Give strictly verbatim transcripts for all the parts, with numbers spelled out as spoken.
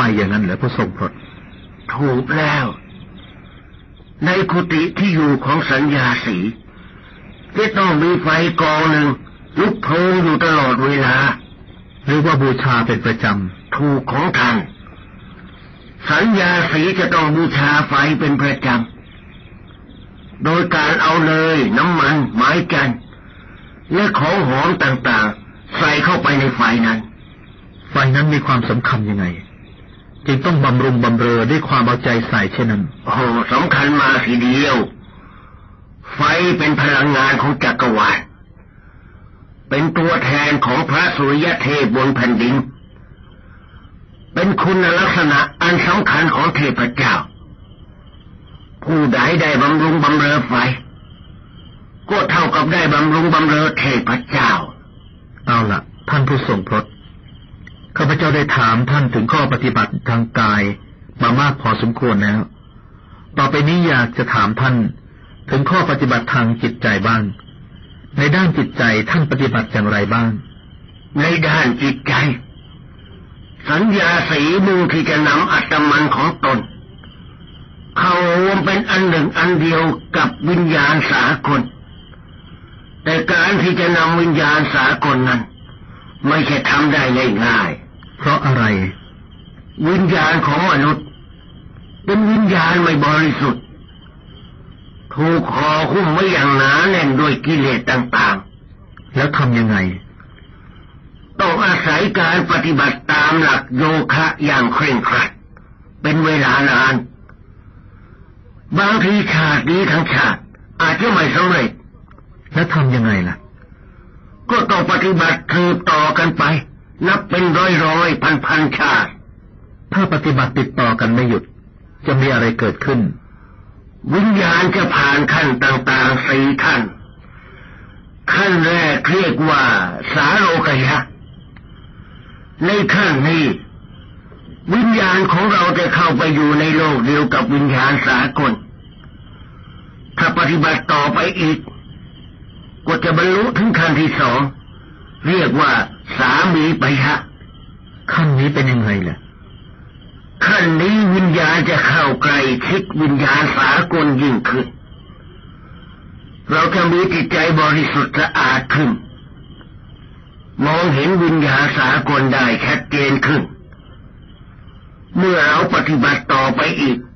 อย่างนั้นเหรอผู้ทรงพรตถูกแล้วในกุฏิที่อยู่ของสัญญาสีจะต้องมีไฟกองหนึ่งลุกโพลงอยู่ตลอดเวลาหรือว่าบูชาเป็นประจำถูกของท่านสัญญาสีจะต้องบูชาไฟเป็นประจำโดยการเอาเนยน้ำมันไม้จันทร์และของหอมต่างๆใส่เข้าไปในไฟนั้นไฟนั้นมีความสำคัญยังไงจึงต้องบำรุงบำเรอด้วยความเอาใจใส่เช่นนั้นโอ้สำคัญมากทีเดียวไฟเป็นพลังงานของจักรวาลเป็นตัวแทนของพระสุริยเทพบนแผ่นดินเป็นคุณลักษณะอันสำคัญของเทพเจ้าผู้ใดได้บำรุงบำเรอไฟก็เท่ากับได้บำรุงบำเรอเทพเจ้าเอาล่ะท่านผู้ทรงพรตข้าพเจ้าได้ถามท่านถึงข้อปฏิบัติทางกายมามากพอสมควรแล้วต่อไปนี้อยากจะถามท่านถึงข้อปฏิบัติทางจิตใจบ้างในด้านจิตใจท่านปฏิบัติอย่างไรบ้างในด้านจิตใจสัญญาสีมุ่งที่จะนำอัตมันของตนเข้ารวมเป็นอันหนึ่งอันเดียวกับวิญญาณสากลแต่การที่จะนำวิญญาณสากลนั้นไม่ใช่ทำได้ง่ายๆเพราะอะไรวิญญาณของมนุษย์เป็นวิญญาณไม่บริสุทธิ์ถูกห่อหุ้มไว้อย่างหนาแน่นด้วยกิเลสต่างๆแล้วทำยังไงต้องอาศัยการปฏิบัติตามหลักโยคะอย่างเคร่งครัดเป็นเวลานานบางทีชาตินี้ทั้งชาติอาจจะไม่สำเร็จแล้วทำยังไงล่ะก็ต้องปฏิบัติสืบต่อกันไปนับเป็นร้อยร้อยพันพันชาติถ้าปฏิบัติติดต่อกันไม่หยุดจะมีอะไรเกิดขึ้นวิญญาณจะผ่านขั้นต่างๆสี่ขั้นขั้นแรกเรียกว่าสาโลกยะในขั้นนี้วิญญาณของเราจะเข้าไปอยู่ในโลกเดียวกับวิญญาณสากลถ้าปฏิบัติต่อไปอีกก็จะบรรลุถึงขั้นที่สองเรียกว่าสามีปยะขั้นนี้เป็นยังไงล่ะขั้นนี้วิญญาณจะเข้าใกล้ชิดวิญญาณสากลยิ่งขึ้นเราจะมีจิตใจบริสุทธิ์สะอาดขึ้นมองเห็นวิญญาณสากลได้ชัดเจนขึ้นเมื่อเราปฏิบัติต่อไปอีก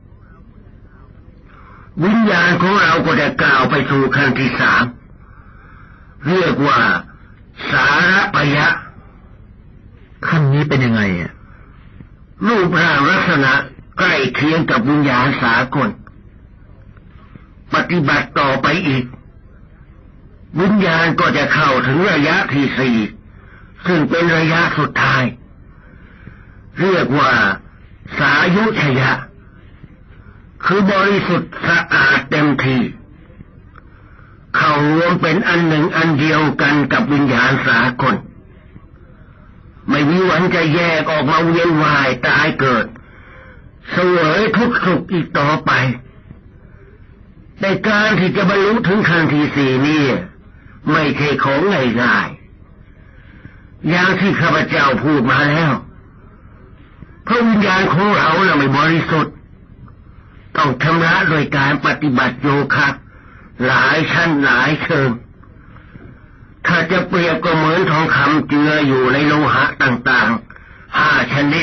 วิญญาณของเราก็จะก้าวไปสู่ขั้นที่สามเรียกว่าสารปยะขั้นนี้เป็นยังไงอ่ะรูปร่างลักษณะใกล้เคียงกับวิญญาณสากลปฏิบัติต่อไปอีกวิญญาณก็จะเข้าถึงระยะที่สี่ซึ่งเป็นระยะสุดท้ายเรียกว่าสายุชยะคือบริสุทธิ์สะอาดเต็มที่เข้ารวมเป็นอันหนึ่งอันเดียวกันกับวิญญาณสากลไม่มีวันจะแยกออกมาเวียนว่ายตายเกิดเสวยทุกข์สุขอีกต่อไปในการที่จะบรรลุถึงขั้นที่สี่นี้ไม่ใช่ของง่ายๆอย่างที่ข้าพเจ้าพูดมาแล้วเพราะวิญญาณของเราน่ะไม่บริสุทธิ์ต้องชำระโดยการปฏิบัติโยคะหลายชั้นหลายเชิงถ้าจะเปรียบก็เหมือนทองคำเจืออยู่ในโลหะต่างๆห้าชนิด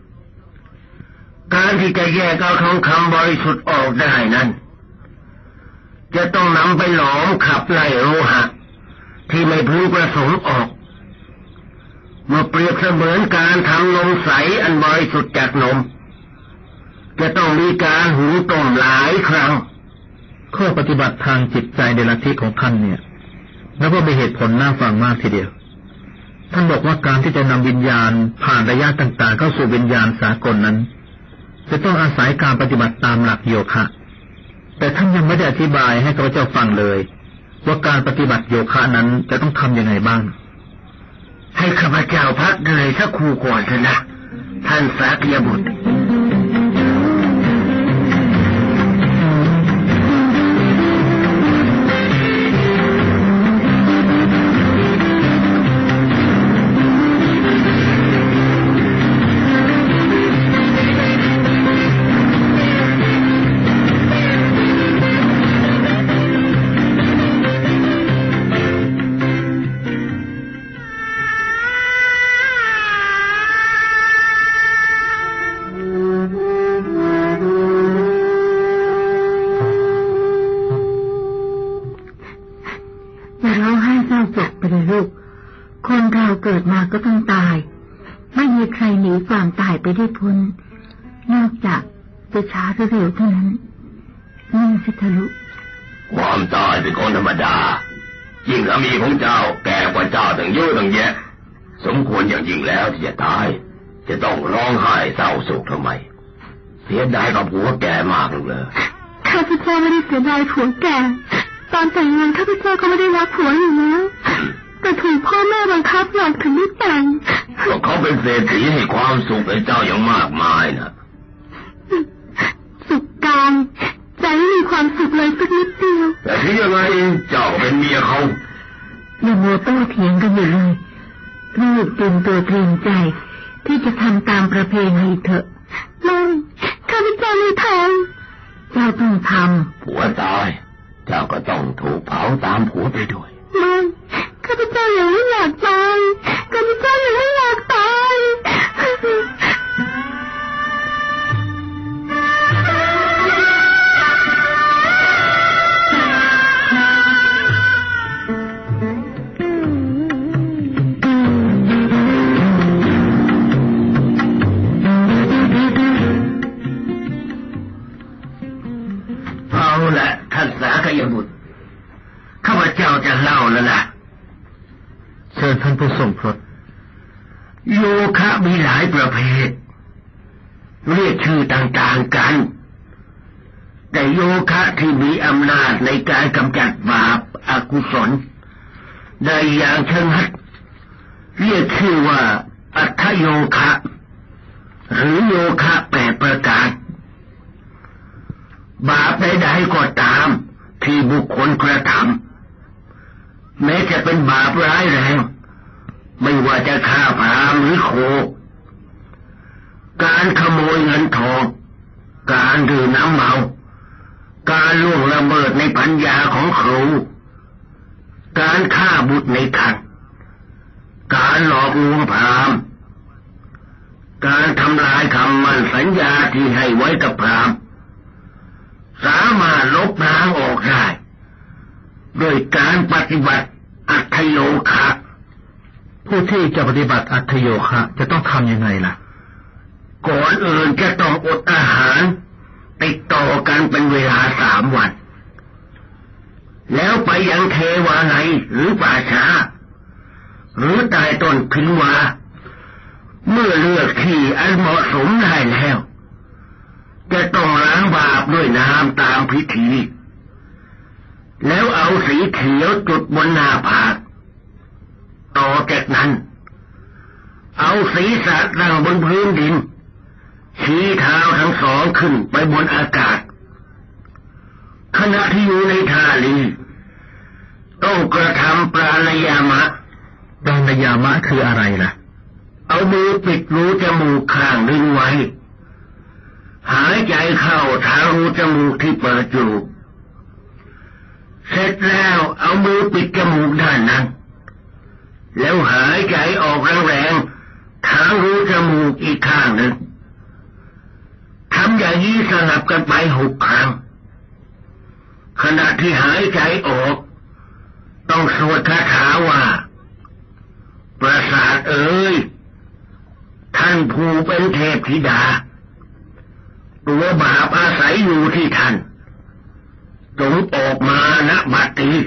การที่จะแยกเอาทองคำบริสุทธิ์ออกได้นั้นจะต้องนำไปหลอมขับไล่โลหะที่ไม่พึงประสงค์ออกเมื่อเปรียบเสมือนการทำนมใสอันบริสุทธิ์จากนมจะต้องมีการหุงต้มหลายครั้งข้อปฏิบัติทางจิตใจในลัทธิของท่านเนี่ยแล้วก็มีเหตุผลน่าฟังมากทีเดียวท่านบอกว่าการที่จะนำวิญญาณผ่านระยะต่างๆเข้าสู่วิญญาณสากลนั้นจะต้องอาศัยการปฏิบัติตามหลักโยคะแต่ท่านยังไม่ได้อธิบายให้ข้าพเจ้าฟังเลยว่าการปฏิบัติโยคะนั้นจะต้องทำยังไงบ้างให้ข้าพเจ้าพักเลยสักครู่ก่อนเถอะนะท่านสากยบุตรเลยลูกคนเราเกิดมาก็ต้องตายไม่มีใครหนีความตายไปได้พ้นนอกจากจะช้าหรือเร็วเท่านั้นนี่สิทะลุความตายเป็นคนธรรมดายิ่งสามีของเจ้าแก่กว่าเจ้าตั้งเยอะตั้งแยะสมควรอย่างยิ่งแล้วที่จะตายจะต้องร้องไห้เศร้าโศกทำไมเสียดายกับผัวแก่มากเลยข้าพเจ้าไม่ได้เสียดายผัวแก่ตอนแต่งงานข้าพเจ้าก็ไม่ได้รักผัวอยู่แล้วแต่ถูกพ่อแม่บังคับหลอกถึงได้แต่งก็เขาเป็นเศรษฐีให้ความสุขให้เจ้าอย่างมากมายนะสุขกายใจไม่มีความสุขเลยสักนิดเดียวแต่ที่ยังไงเจ้าเป็นเมียเขาอย่ามัวโต้เถียงกันอยู่เลยลูกเตรียมตัวเตรียมใจที่จะทำตามประเพณีเถอะไม่ข้าพเจ้าไม่ทำเจ้าต้องทำผัวตายเจ้าก็ต้องถูกเผาตามผัวไปด้วยไม่ข้าพเจ้ายังไม่อยากตายข้าพเจ้ายังไม่อยากตายเอาละท่านสากยบุตรข้าพเจ้าจะเล่าแล้วนะเชิญท่านผู้ทรงพระโยคะมีหลายประเภทเรียกชื่อต่างๆกันแต่โยคะที่มีอำนาจในการกำจัดบาปอกุศลได้อย่างชนัดเรียกชื่อว่าอัฏฐโยคะหรือโยคะแปดประการบาปใดๆก็ตามที่บุคคลกระทำแม้จะเป็นบาปร้ายแรงไม่ว่าจะฆ่าพรามหรือโคการขโมยเงินทองการดื่มน้ำเมาการล่วงละเมิดในปัญญาของครูการฆ่าบุตรในครรภ์การหลอกลวงพรามการทำลายคำมั่นสัญญาที่ให้ไว้กับพรามสามารถลบล้างออกได้โดยการปฏิบัติอัฏฐโยคะผู้ที่จะปฏิบัติอัฏฐโยคะจะต้องทำยังไงล่ะก่อนอื่นจะต้องอดอาหารติดต่อกันเป็นเวลาสามวันแล้วไปยังเทวาไงหรือป่าช้าหรือใต้ต้นพิงวาเมื่อเลือกที่อันเหมาะสมได้แล้วจะต้องล้างบาปด้วยน้ำตามพิธีแล้วเอาสีเขียวจุดบนหน้าผากต่อจากนั้นเอาศีรษะตั้งบนพื้นดินชี้เท้าทั้งสองขึ้นไปบนอากาศขณะที่อยู่ในท่าลีต้องกระทำปราณยามะปราณยามะคืออะไรล่ะเอามือปิดรูจมูกข้างหนึ่งไว้หายใจเข้าทางรูจมูกที่เปิดอยู่เสร็จแล้วเอามือปิดจมูกด้านนั้นแล้วหายใจออกแรงๆทางรูจมูกอีกข้างหนึ่งทำอย่างนี้สลับกันไปหกครั้งขณะที่หายใจออกต้องสวดคาถาว่าประสาทเอ๋ยท่านผู้เป็นเทพธิดาตัวบาปอาศัยอยู่ที่ท่านจงออกมาณบัดนี้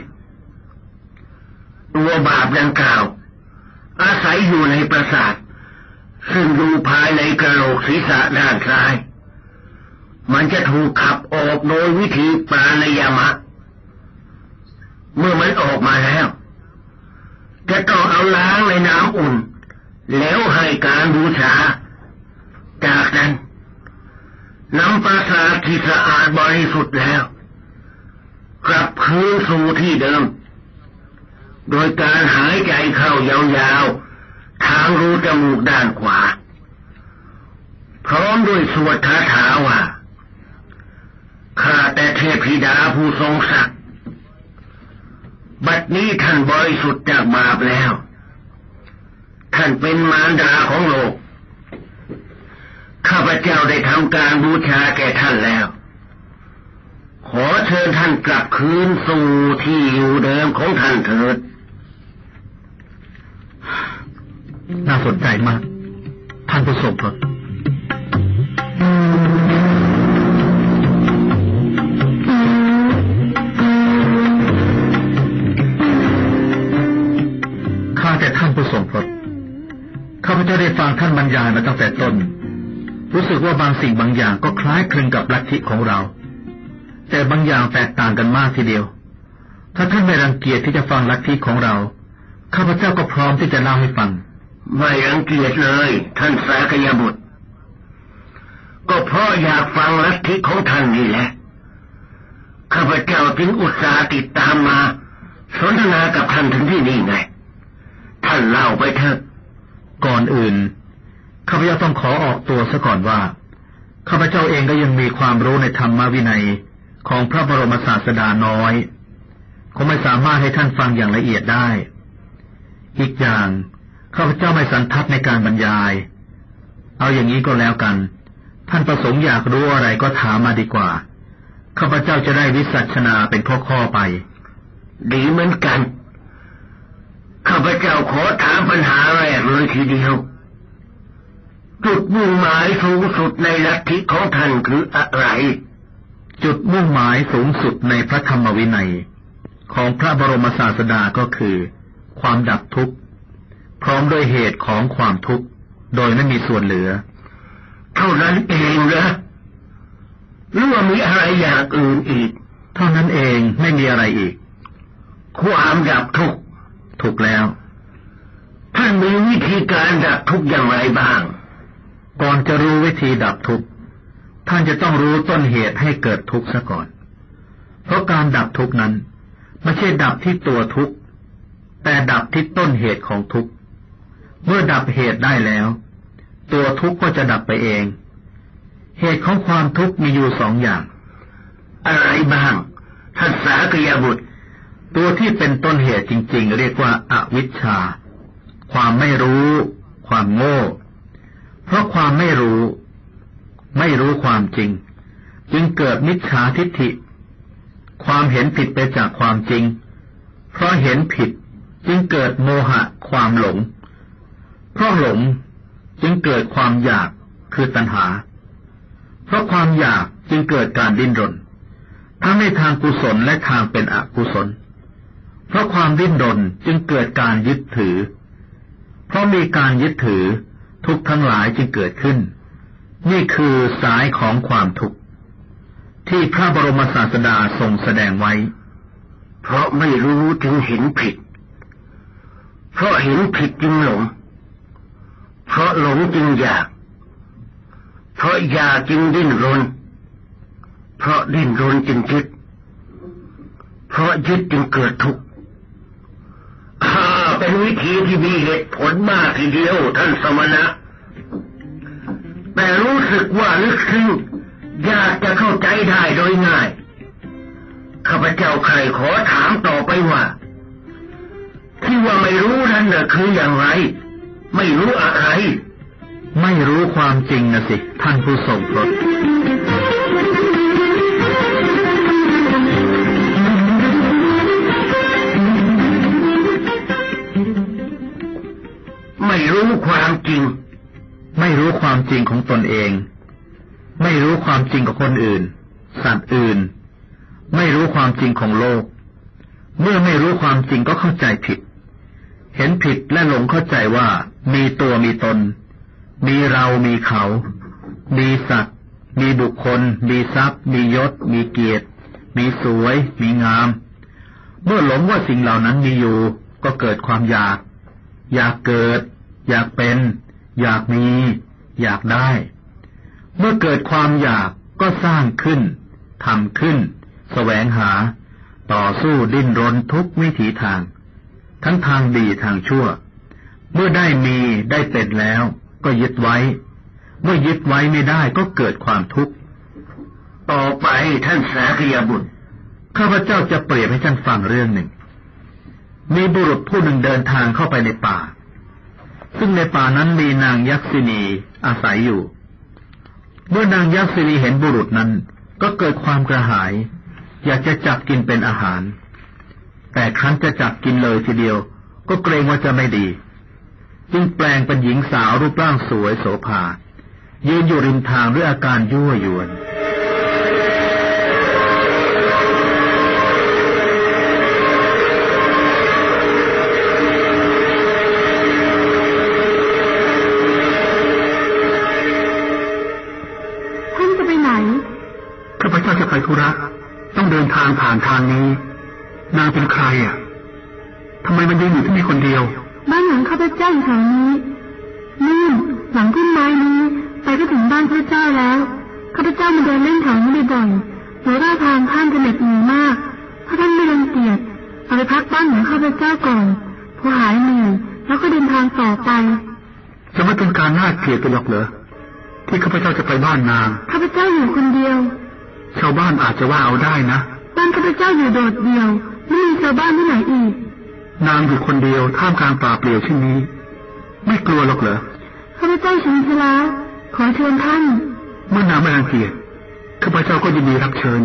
ตัวบาปดังกล่าวอาศัยอยู่ในประสาทซึ่งอยู่ภายในกระโหลกศีรษะด้านซ้ายมันจะถูกขับออกโดยวิธีปราณยามะเมื่อมันออกมาแล้วจะต้องเอาล้างในน้ำอุ่นแล้วให้การบูชาจากนั้นนำประสาทที่สะอาดบริสุทธิ์แล้วกลับคืนสู่ที่เดิมโดยการหายใจเข้ายาวๆทางรูจมูกด้านขวาพร้อมด้วยสวดคาถาว่าข้าแต่เทพธิดาผู้ทรงศักดิ์บัดนี้ท่านบริสุทธิ์จากบาปแล้วท่านเป็นมารดาของโลกข้าพเจ้าได้ทำการบูชาแก่ท่านแล้วขอเชิญท่านกลับคืนสู่ที่อยู่เดิมของท่านเถิดน่าสนใจมากท่านผู้ทรงพระข้าแต่ท่านผู้ทรงพระข้าพเจ้าได้ฟังท่านบรรยายมาตั้งแต่ต้นรู้สึกว่าบางสิ่งบางอย่างก็คล้ายคลึงกับลัทธิของเราแต่บางอย่างแตกต่างกันมากทีเดียวถ้าท่านไม่รังเกียจที่จะฟังลัทธิของเราข้าพเจ้าก็พร้อมที่จะเล่าให้ฟังไม่รังเกียจเลยท่านสากยบุตรก็เพราะอยากฟังลัทธิของท่านนี่แหละข้าพเจ้าจึงอุตส่าห์ติดตามมาสนทนากับท่านถึงที่นี่ไงท่านเล่าไปเถอะก่อนอื่นข้าพเจ้าต้องขอออกตัวซะก่อนว่าข้าพเจ้าเองก็ยังมีความรู้ในธรรมวินัยของพระบรมศาสดาน้อยคงไม่สามารถให้ท่านฟังอย่างละเอียดได้อีกอย่างข้าพเจ้าไม่สันทัดในการบรรยายเอาอย่างนี้ก็แล้วกันท่านประสงค์อยากรู้อะไรก็ถามมาดีกว่าข้าพเจ้าจะได้วิสัชนาเป็นข้อๆไปดีเหมือนกันข้าพเจ้าขอถามปัญหาแรกเลยทีเดียวจุดมุ่งหมายสูงสุดในลัทธิของท่านคืออะไรจุดมุ่งหมายสูงสุดในพระธรรมวินัยของพระบรมศาสดาก็คือความดับทุกข์พร้อมด้วยเหตุของความทุกข์โดยไม่มีส่วนเหลือเท่านั้นเองเหรอหรือว่ามีอะไรอย่างอื่นอีกเท่านั้นเองไม่มีอะไรอีกความดับทุกข์ถูกแล้วท่านมีวิธีการดับทุกข์อย่างไรบ้างก่อนจะรู้วิธีดับทุกข์ท่านจะต้องรู้ต้นเหตุให้เกิดทุกข์ซะก่อนเพราะการดับทุกข์นั้นไม่ใช่ดับที่ตัวทุกข์แต่ดับที่ต้นเหตุของทุกข์เมื่อดับเหตุได้แล้วตัวทุกข์ก็จะดับไปเองเหตุของความทุกข์มีอยู่สองอย่างอะไรบ้างท่านสากยบุตรตัวที่เป็นต้นเหตุจริงๆเรียกว่าอวิชชาความไม่รู้ความโง่เพราะความไม่รู้ไม่รู้ความจริงจึงเกิดมิจฉาทิฏฐิความเห็นผิดไปจากความจริงเพราะเห็นผิดจึงเกิดโมหะความหลงเพราะหลงจึงเกิดความอยากคือตัณหาเพราะความอยากจึงเกิดการดิ้นรนทั้งในทางกุศลและทางเป็นอกุศลเพราะความดิ้นรนจึงเกิดการยึดถือเพราะมีการยึดถือทุกข์ทั้งหลายจึงเกิดขึ้นนี่คือสายของความทุกข์ที่พระบรมศาสดาทรงแสดงไว้เพราะไม่รู้จึงเห็นผิดเพราะเห็นผิดจึงหลงเพราะหลงจึงอยากเพราะอยากจึงดิ้นรนเพราะดิ้นรนจึงยึดเพราะยึดจึงเกิดทุกข์เป็นวิธีที่มีเหตุผลมากทีเดียวท่านสมณะแต่รู้สึกว่าลึกซึ้งยากจะเข้าใจได้โดยง่ายข้าพเจ้าใครขอถามต่อไปว่าที่ว่าไม่รู้นั่นน่ะคืออย่างไรไม่รู้อะไรไม่รู้ความจริงนะสิท่านผู้ทรงพระไม่รู้ความจริงไม่รู้ความจริงของตนเองไม่รู้ความจริงของคนอื่นสัตว์อื่นไม่รู้ความจริงของโลกเมื่อไม่รู้ความจริงก็เข้าใจผิดเห็นผิดและหลงเข้าใจว่ามีตัวมีตนมีเรามีเขามีสัตว์มีบุคคลมีทรัพย์มียศมีเกียรติมีสวยมีงามเมื่อหลงว่าสิ่งเหล่านั้นมีอยู่ก็เกิดความอยากอยากเกิดอยากเป็นอยากมีอยากได้เมื่อเกิดความอยากก็สร้างขึ้นทำขึ้นแสวงหาต่อสู้ดิ้นรนทุกวิถีทางทั้งทางดีทางชั่วเมื่อได้มีได้เป็นแล้วก็ยึดไว้เมื่อยึดไว้ไม่ได้ก็เกิดความทุกข์ต่อไปท่านสากยบุตรข้าพเจ้าจะเปรียบให้ท่านฟังเรื่องหนึ่งมีบุรุษผู้หนึ่งเดินทางเข้าไปในป่าซึ่งในป่านั้นมีนางยักษิณีอาศัยอยู่เมื่อนางยักษิณีเห็นบุรุษนั้นก็เกิดความกระหายอยากจะจับกินเป็นอาหารแต่ครั้นจะจับกินเลยทีเดียวก็เกรงว่าจะไม่ดีจึงแปลงเป็นหญิงสาวรูปร่างสวยโสภายืนอยู่ริมทางด้วยอาการยั่วยวนท่านจะไปไหนข้าพเจ้าจะไปธุระต้องเดินทางผ่านทางนี้นางเป็นใครอ่ะทำไมมันยืนอยู่ที่นี่คนเดียวบ้านหลังข้าพเจ้าอยู่แถวนี้นู่นหลังต้นไม้นี้ไปก็ถึงบ้านข้าพเจ้าแล้วข้าพเจ้ามาเดินเล่นแถวนี้บ่อยๆหรือว่าทางท่านจะเหน็ดเหนื่อยมากถ้าท่านไม่รังเกียจเอาไปพักบ้านของข้าพเจ้าก่อนพอหายเหนื่อยแล้วก็เดินทางต่อไปจะไม่เป็นการน่าเกลียดกันหรอกเหรอที่ข้าพเจ้าจะไปบ้านนางข้าพเจ้าอยู่คนเดียวชาวบ้านอาจจะว่าเอาได้นะบ้านข้าพเจ้าอยู่โดดเดี่ยวไม่มีชาวบ้านที่ไหนอีกนางอยู่คนเดียวท่ามกลางป่าเปลี่ยวเช่นนี้ไม่กลัวหรอกเหรอข้าพเจ้าชินชลาขอเชิญท่านเมื่อนางไม่รังเกียจข้าพเจ้าก็ยินดีรับเชิญ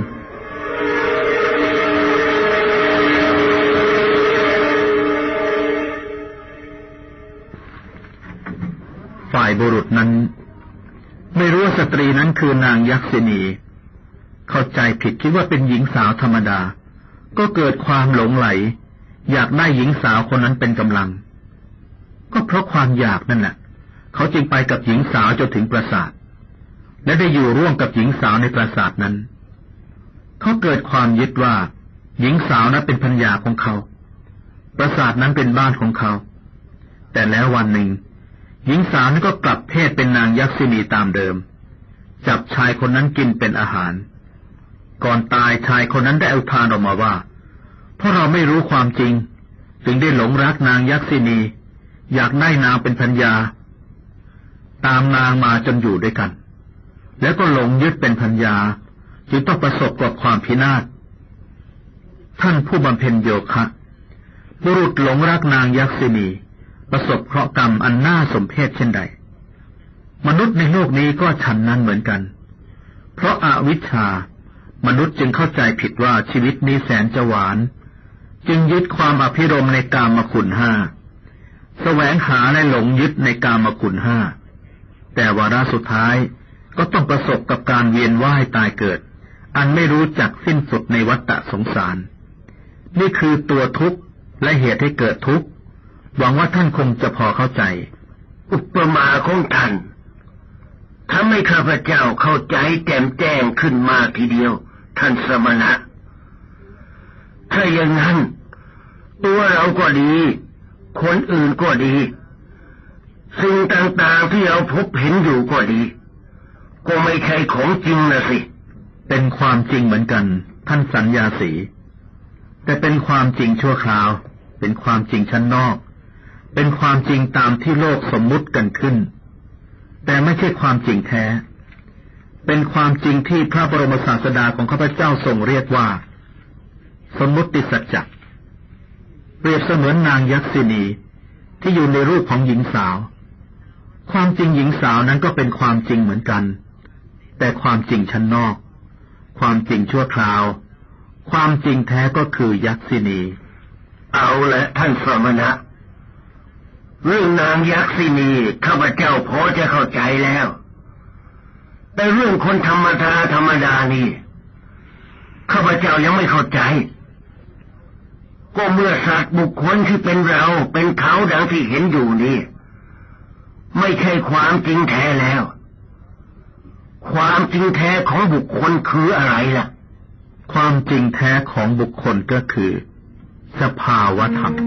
ฝ่ายบุรุษนั้นไม่รู้ว่าสตรีนั้นคือนางยักษิณีเข้าใจผิดคิดว่าเป็นหญิงสาวธรรมดาก็เกิดความหลงไหลอยากได้หญิงสาวคนนั้นเป็นกำลังก็เพราะความอยากนั่นแหละเขาจึงไปกับหญิงสาวจนถึงปราสาทและได้อยู่ร่วมกับหญิงสาวในปราสาทนั้นเขาเกิดความยึดว่าหญิงสาวนั้นเป็นภรรยาของเขาปราสาทนั้นเป็นบ้านของเขาแต่แล้ววันหนึ่งหญิงสาวนั้นก็กลับเพศเป็นนางยักษิณีตามเดิมจับชายคนนั้นกินเป็นอาหารก่อนตายชายคนนั้นได้อุทานออกมาว่าเพราะเราไม่รู้ความจริงจึงได้หลงรักนางยักษิณีอยากได้นางเป็นภรรยาตามนางมาจนอยู่ด้วยกันแล้วก็หลงยึดเป็นภรรยาจึงต้องประสบกับความพินาศท่านผู้บำเพ็ญโยคะบุรุษหลงรักนางยักษิณีประสบเคราะห์กรรมอันน่าสมเพชเช่นใดมนุษย์ในโลกนี้ก็ฉันนั้นเหมือนกันเพราะอวิชชามนุษย์จึงเข้าใจผิดว่าชีวิตนี้แสนจะหวานจึงยึดความอภิรมย์ในกามคุณห้าแสวงหาและหลงยึดในกามคุณห้าแต่วาระสุดท้ายก็ต้องประสบกับการเวียนว่ายตายเกิดอันไม่รู้จักสิ้นสุดในวัฏฏะสงสารนี่คือตัวทุกข์และเหตุให้เกิดทุกข์หวังว่าท่านคงจะพอเข้าใจอุปมาของท่านทำให้ข้าพเจ้าเข้าใจแจ่มแจ้งขึ้นมาทีเดียวท่านสมณะถ้าอย่างนั้นตัวเราก็ดีคนอื่นก็ดีสิ่งต่างๆที่เราพบเห็นอยู่ก็ดีก็ไม่ใช่ของจริงนะสิเป็นความจริงเหมือนกันท่านสัญญาสีแต่เป็นความจริงชั่วคราวเป็นความจริงชั้นนอกเป็นความจริงตามที่โลกสมมุติกันขึ้นแต่ไม่ใช่ความจริงแท้เป็นความจริงที่พระบรมศาสดาของข้าพเจ้าทรงเรียกว่าสมมุติสัจจะเปรียบเสมือนนางยักษิณีที่อยู่ในรูปของหญิงสาวความจริงหญิงสาวนั้นก็เป็นความจริงเหมือนกันแต่ความจริงชั้นนอกความจริงชั่วคราวความจริงแท้ก็คือยักษิณีเอาละท่านสมณะเรื่องนางยักษิณีข้าพเจ้าพอจะเข้าใจแล้วแต่เรื่องคนธรรมดาธรรมดานี่ข้าพเจ้ายังไม่เข้าใจก็เมื่อสัตว์บุคคลที่เป็นเราเป็นเขาดังที่เห็นอยู่นี่ไม่ใช่ความจริงแท้แล้วความจริงแท้ของบุคคลคืออะไรล่ะความจริงแท้ของบุคคลก็คือสภาวธรรม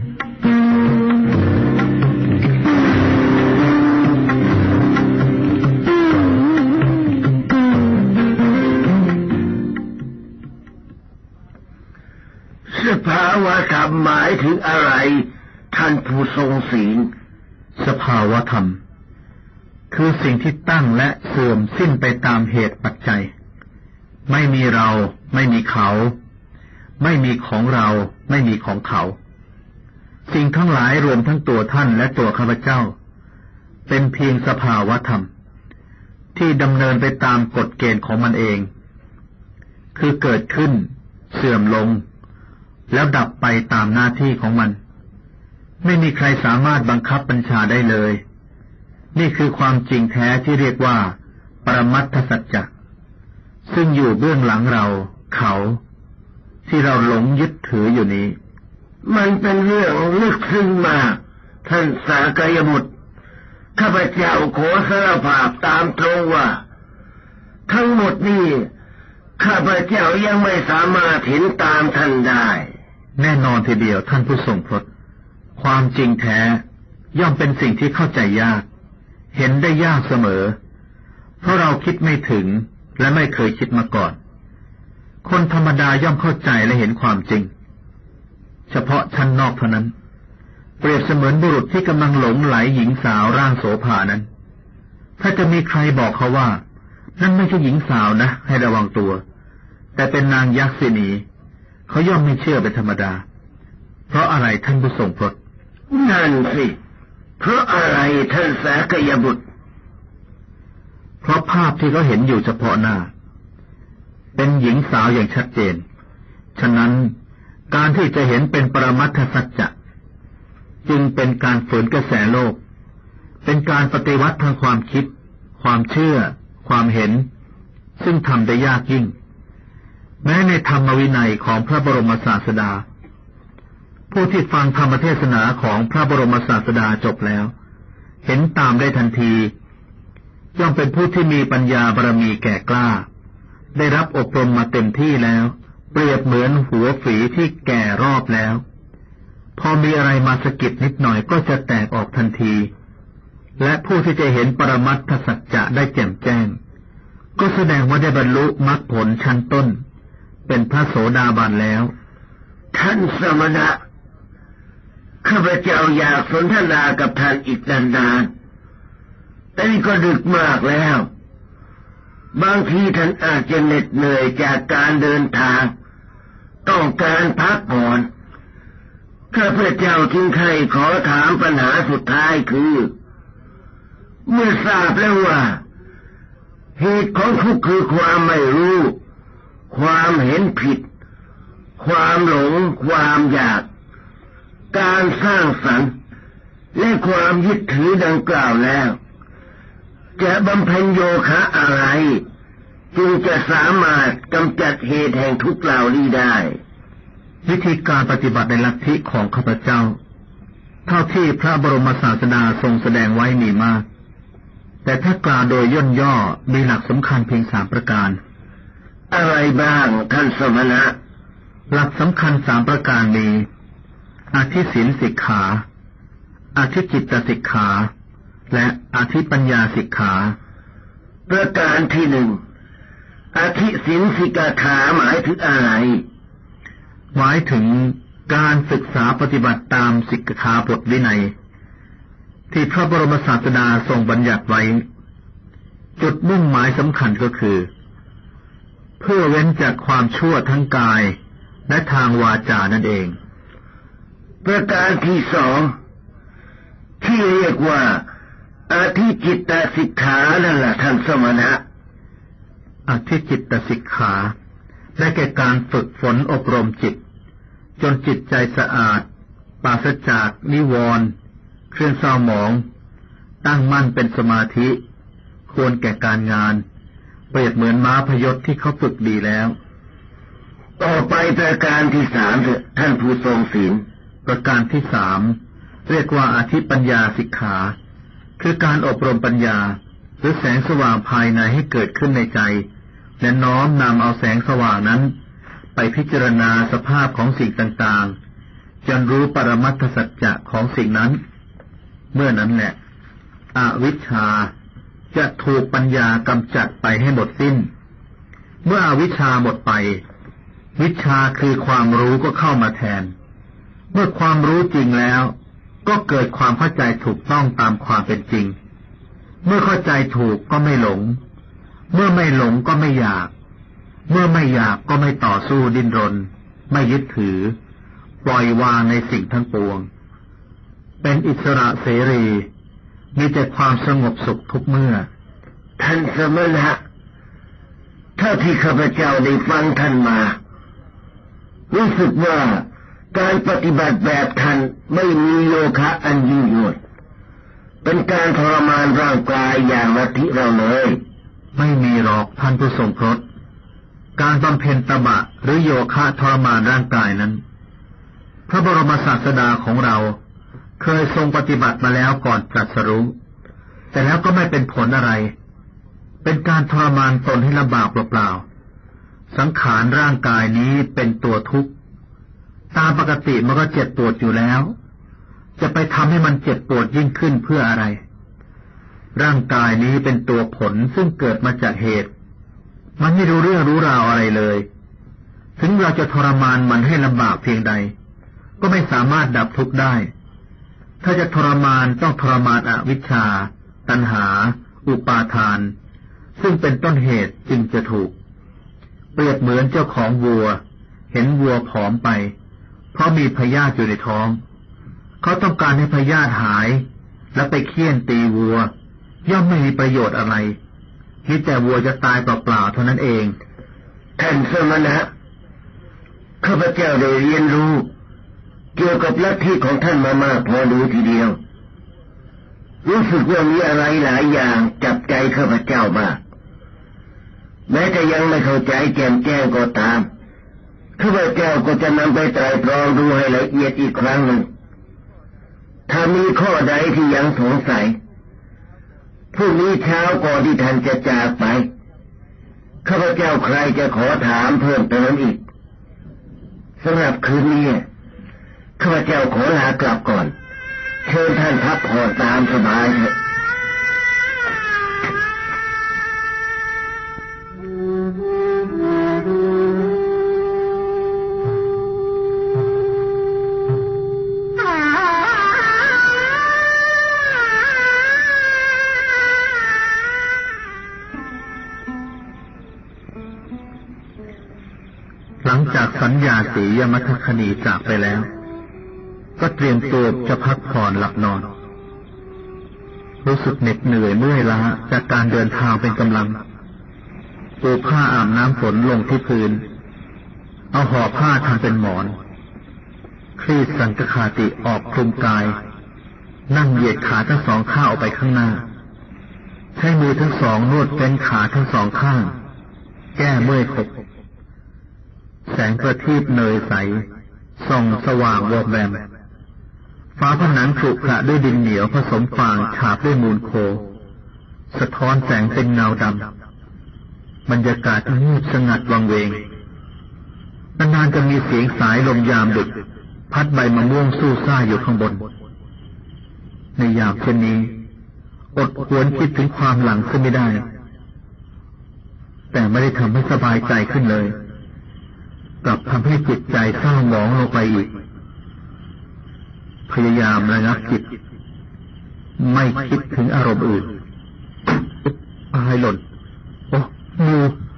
สภาวธรรมหมายถึงอะไรท่านผู้ทรงศีลสภาวธรรมคือสิ่งที่ตั้งและเสื่อมสิ้นไปตามเหตุปัจจัยไม่มีเราไม่มีเขาไม่มีของเราไม่มีของเขาสิ่งทั้งหลายรวมทั้งตัวท่านและตัวข้าพเจ้าเป็นเพียงสภาวธรรมที่ดำเนินไปตามกฎเกณฑ์ของมันเองคือเกิดขึ้นเสื่อมลงแล้วดับไปตามหน้าที่ของมันไม่มีใครสามารถบังคับบัญชาได้เลยนี่คือความจริงแท้ที่เรียกว่าปรมัตถสัจจะซึ่งอยู่เบื้องหลังเราเขาที่เราหลงยึดถืออยู่นี้มันเป็นเรื่องลึกซึ้งมากท่านสากยบุตรข้าพเจ้าขอสารภาพตามตรงว่าทั้งหมดนี้ข้าพเจ้ายังไม่สามารถเห็นตามท่านได้แน่นอนทีเดียวท่านผู้ทรงพระความจริงแท้ย่อมเป็นสิ่งที่เข้าใจยากเห็นได้ยากเสมอเพราะเราคิดไม่ถึงและไม่เคยคิดมาก่อนคนธรรมดาย่อมเข้าใจและเห็นความจริงเฉพาะชั้นนอกเท่านั้นเปรียบเสมือนบุรุษที่กำลังหลงไหลหญิงสาวร่างโสภานั้นถ้าจะมีใครบอกเขาว่านั่นไม่ใช่หญิงสาวนะให้ระวังตัวแต่เป็นนางยักษิณีเขาย่อมไม่เชื่อเป็นธรรมดาเพราะอะไรท่านผู้ทรงพระนั่นสิเพราะอะไรท่านสากยบุตรเพราะภาพที่เขาเห็นอยู่เฉพาะหน้าเป็นหญิงสาวอย่างชัดเจนฉะนั้นการที่จะเห็นเป็นปรมัตถสัจจะจึงเป็นการฝืนกระแสโลกเป็นการปฏิวัติทางความคิดความเชื่อความเห็นซึ่งทำได้ยากยิ่งแม้ในธรรมวินัยของพระบรมศาสดาผู้ที่ฟังธรรมเทศนาของพระบรมศาสดาจบแล้วเห็นตามได้ทันทีย่อมเป็นผู้ที่มีปัญญาบารมีแก่กล้าได้รับอบรมมาเต็มที่แล้วเปรียบเหมือนหัวฝีที่แก่รอบแล้วพอมีอะไรมาสะกิดนิดหน่อยก็จะแตกออกทันทีและผู้ที่จะเห็นปรมัตถสัจจะได้แจ่มแจ้งก็แสดงว่าได้บรรลุมรรคผลชั้นต้นเป็นพระโสดาบันแล้วท่านสมณะข้าพเจ้าอยากสนทนากับท่านอีกนานๆแต่นี่ก็ดึกมากแล้วบางทีท่านอาจจะเหน็ดเหนื่อยจากการเดินทางต้องการพักผ่อนข้าพเจ้าจึงใครขอถามปัญหาสุดท้ายคือเมื่อทราบแล้วว่าเหตุของทุกข์คือความไม่รู้ความเห็นผิดความหลงความอยากการสร้างสรรค์และความยึดถือดังกล่าวแล้วจะบำเพ็ญโยคะอะไรจึงจะสามารถกำจัดเหตุแห่งทุกข์เหล่านี้ได้วิธีการปฏิบัติในลัทธิของข้าพเจ้าเท่าที่พระบรมศาสดาทรงแสดงไว้มีมากแต่ถ้ากล่าวโดยย่นย่อมีหลักสำคัญเพียงสามประการอะไรบ้างท่านสมณะหลักสำคัญสามประการมีอธิศีลสิกขาอธิจิตตสิกขาและอธิปัญญาสิกขาประการที่หนึ่งอธิศีลสิกขาหมายถึงอะไรหมายถึงการศึกษาปฏิบัติตามสิกขาบทวินัยที่พระบรมศาสดาทรงบัญญัติไว้จุดมุ่งหมายสำคัญก็คือเพื่อเว้นจากความชั่วทั้งกายและทางวาจานั่นเองประการที่สองที่เรียกว่าอธิจิตตสิกขานั่นแหละท่านสมณะอธิจิตตสิกขาได้แก่การฝึกฝนอบรมจิตจนจิตใจสะอาดปราศจากนิวรณ์เครื่องเศร้าหมองตั้งมั่นเป็นสมาธิควรแก่การงานเปรียบเหมือนม้าพยศที่เขาฝึกดีแล้วต่อไปประการที่สามท่านผู้ทรงศีลประการที่สามเรียกว่าอธิปัญญาสิกขาคือการอบรมปัญญาหรือแสงสว่างภายในให้เกิดขึ้นในใจและน้อมนำเอาแสงสว่างนั้นไปพิจารณาสภาพของสิ่งต่างๆจนรู้ปรมัตถสัจจะของสิ่งนั้นเมื่อนั้นแหละอวิชชาจะถูกปัญญากำจัดไปให้หมดสิ้นเมื่ออวิชชาหมดไปวิชชาคือความรู้ก็เข้ามาแทนเมื่อความรู้จริงแล้วก็เกิดความเข้าใจถูกต้องตามความเป็นจริงเมื่อเข้าใจถูกก็ไม่หลงเมื่อไม่หลงก็ไม่อยากเมื่อไม่อยากก็ไม่ต่อสู้ดิ้นรนไม่ยึดถือปล่อยวางในสิ่งทั้งปวงเป็นอิสระเสรีมีแต่ความสงบสุขทุกเมื่อท่านสมณะถ้าที่ข้าพเจ้าได้ฟังท่านมารู้สึกว่าการปฏิบัติแบบท่านไม่มีโยคะอันยิ่งยวดเป็นการทรมานร่างกายอย่างลัทธิเราเลยไม่มีหรอกท่านผู้ทรงพระการบำเพ็ญตบะหรือโยคะทรมานร่างกายนั้นพระบรมศาสดาของเราเคยทรงปฏิบัติมาแล้วก่อนตรัสรู้แต่แล้วก็ไม่เป็นผลอะไรเป็นการทรมานตนให้ลำบากเปล่าๆสังขารร่างกายนี้เป็นตัวทุกข์ตามปกติมันก็เจ็บปวดอยู่แล้วจะไปทำให้มันเจ็บปวดยิ่งขึ้นเพื่ออะไรร่างกายนี้เป็นตัวผลซึ่งเกิดมาจากเหตุมันไม่รู้เรื่องรู้ราวอะไรเลยถึงเราจะทรมานมันให้ลำบากเพียงใดก็ไม่สามารถดับทุกข์ได้ถ้าจะทรมานต้องทรมานอวิชชาตัณหาอุปาทานซึ่งเป็นต้นเหตุจึงจะถูกเปรียบเหมือนเจ้าของวัวเห็นวัวผอมไปเพราะมีพยาธิอยู่ในท้องเขาต้องการให้พยาธิหายแล้วไปเฆี่ยนตีวัวย่อมไม่มีประโยชน์อะไรคิดแต่วัวจะตายเปล่าๆเท่านั้นเองท่านสมณะข้าพเจ้าได้เรียนรู้เกี่ยวกับลัทธิของท่านมามากพอรู้ทีเดียวรู้สึกว่ามีอะไรหลายอย่างจับใจข้าพเจ้ามากแม้จะยังไม่เข้าใจแจ่มแจ้งก็ตามข้าพเจ้าก็จะนำไปไตร่ตรองดูให้ละเอียดอีกครั้งหนึ่งถ้ามีข้อใดที่ยังสงสัยพรุ่งนี้เช้าก่อนที่ท่านจะจากไปข้าพเจ้าใครจะขอถามเพิ่มเติมอีกสำหรับคืนนี้ข้าพเจ้าขอลากลับก่อนเชิญท่านพักผ่อนตามสบายเถอะหลังจากสัญญาสียมัทคณีจากไปแล้วก็เตรียมตัวจะพักผ่อนหลับนอนรู้สึกเหน็ดเหนื่อยเมื่อยล้าจากการเดินทางเป็นกำลังปูผ้าอาบน้ำฝนลงที่พื้นเอาห่อผ้าทำเป็นหมอนคลี่สังฆคาติออกคลุมกายนั่งเหยียดขาทั้งสองข้างออกไปข้างหน้าใช้มือทั้งสองนวดเฟ้นขาทั้งสองข้างแก้เมื่อยขบแสงประทีปเนยใสส่องสว่างวอแวมฟ้าผนังขรุขระด้วยดินเหนียวผสมฟางฉาบด้วยมูลโคสะท้อนแสงเป็นเงาดำบรรยากาศเงียบสงัดวังเวงนานๆจะมีเสียงสายลมยามดึกพัดใบมะม่วงสู้ซ่าอยู่ข้างบนในยามเช่นนี้อดหวนคิดถึงความหลังขึ้นไม่ได้แต่ไม่ได้ทำให้สบายใจขึ้นเลยกลับทำให้จิตใจเศร้าหมองลงไปอีกพยายามระงับจิตไม่คิดถึงอารมณ์อื่นอายหล่นโอ้งู